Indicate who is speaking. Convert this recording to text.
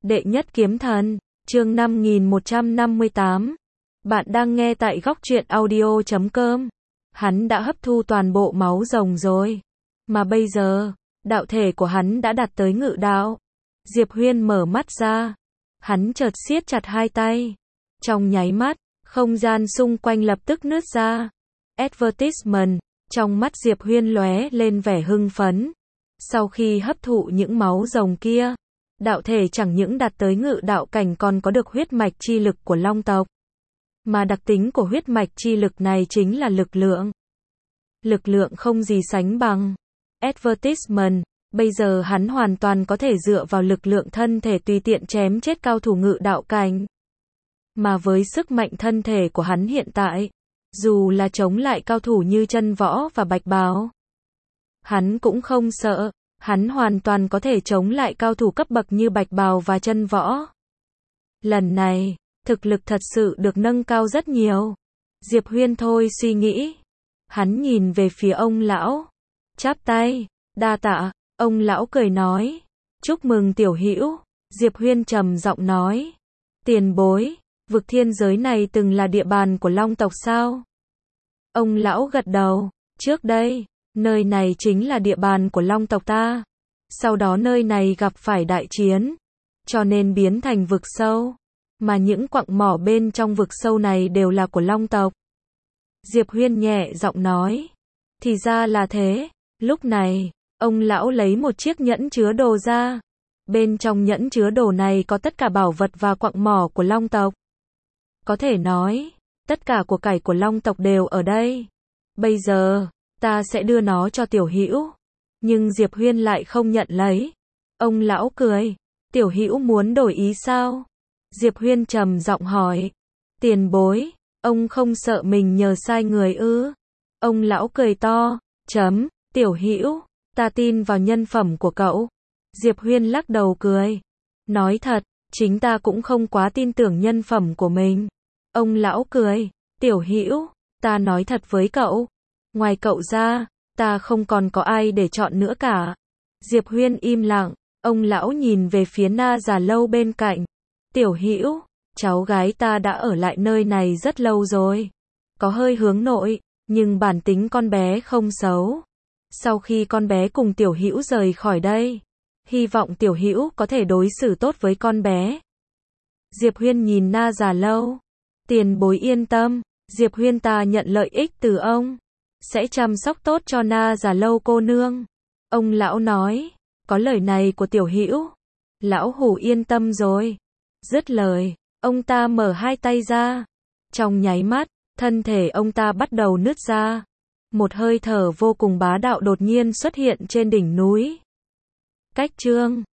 Speaker 1: Đệ nhất kiếm thần, chương 5158. Bạn đang nghe tại góc truyện audio.com. Hắn đã hấp thu toàn bộ máu rồng rồi. Mà bây giờ, đạo thể của hắn đã đạt tới ngự đạo. Diệp Huyên mở mắt ra. Hắn chợt siết chặt hai tay. Trong nháy mắt, không gian xung quanh lập tức nứt ra. Advertisement, trong mắt Diệp Huyên lóe lên vẻ hưng phấn. Sau khi hấp thụ những máu rồng kia, đạo thể chẳng những đạt tới ngự đạo cảnh còn có được huyết mạch chi lực của Long tộc. Mà đặc tính của huyết mạch chi lực này chính là lực lượng. Lực lượng không gì sánh bằng. Advertisement, bây giờ hắn hoàn toàn có thể dựa vào lực lượng thân thể tùy tiện chém chết cao thủ ngự đạo cảnh. Mà với sức mạnh thân thể của hắn hiện tại, dù là chống lại cao thủ như Chân Võ và Bạch Bào, hắn cũng không sợ. Hắn hoàn toàn có thể chống lại cao thủ cấp bậc như Bạch Bào và Chân Võ. Lần này, thực lực thật sự được nâng cao rất nhiều. Diệp Huyên thôi suy nghĩ. Hắn nhìn về phía ông lão. Chắp tay. Đa tạ. Ông lão cười nói. Chúc mừng tiểu hữu. Diệp Huyên trầm giọng nói. Tiền bối. Vực thiên giới này từng là địa bàn của Long tộc sao? Ông lão gật đầu. Trước đây, nơi này chính là địa bàn của Long tộc ta. Sau đó nơi này gặp phải đại chiến, cho nên biến thành vực sâu. Mà những quặng mỏ bên trong vực sâu này đều là của Long tộc. Diệp Huyên nhẹ giọng nói. Thì ra là thế. Lúc này, ông lão lấy một chiếc nhẫn chứa đồ ra. Bên trong nhẫn chứa đồ này có tất cả bảo vật và quặng mỏ của Long tộc. Có thể nói, tất cả của cải của Long tộc đều ở đây. Bây giờ, ta sẽ đưa nó cho tiểu hữu. Nhưng Diệp Huyên lại không nhận lấy. Ông lão cười. Tiểu hữu muốn đổi ý sao? Diệp Huyên trầm giọng hỏi. Tiền bối, ông không sợ mình nhờ sai người ư? Ông lão cười to. Tiểu hữu, ta tin vào nhân phẩm của cậu. Diệp Huyên lắc đầu cười. Nói thật, chính ta cũng không quá tin tưởng nhân phẩm của mình. Ông lão cười. Tiểu hữu, ta nói thật với cậu. Ngoài cậu ra, ta không còn có ai để chọn nữa cả. Diệp Huyên im lặng. Ông lão nhìn về phía Na Già Lâu bên cạnh. Tiểu hữu, cháu gái ta đã ở lại nơi này rất lâu rồi. Có hơi hướng nội, nhưng bản tính con bé không xấu. Sau khi con bé cùng tiểu hữu rời khỏi đây, hy vọng tiểu hữu có thể đối xử tốt với con bé. Diệp Huyên nhìn Na Già Lâu. Tiền bối yên tâm, Diệp Huyên ta nhận lợi ích từ ông. Sẽ chăm sóc tốt cho Na Già Lâu cô nương. Ông lão nói. Có lời này của tiểu hữu, lão hủ yên tâm rồi. Dứt lời, ông ta mở hai tay ra. Trong nháy mắt, thân thể ông ta bắt đầu nứt ra. Một hơi thở vô cùng bá đạo đột nhiên xuất hiện trên đỉnh núi. Cách chương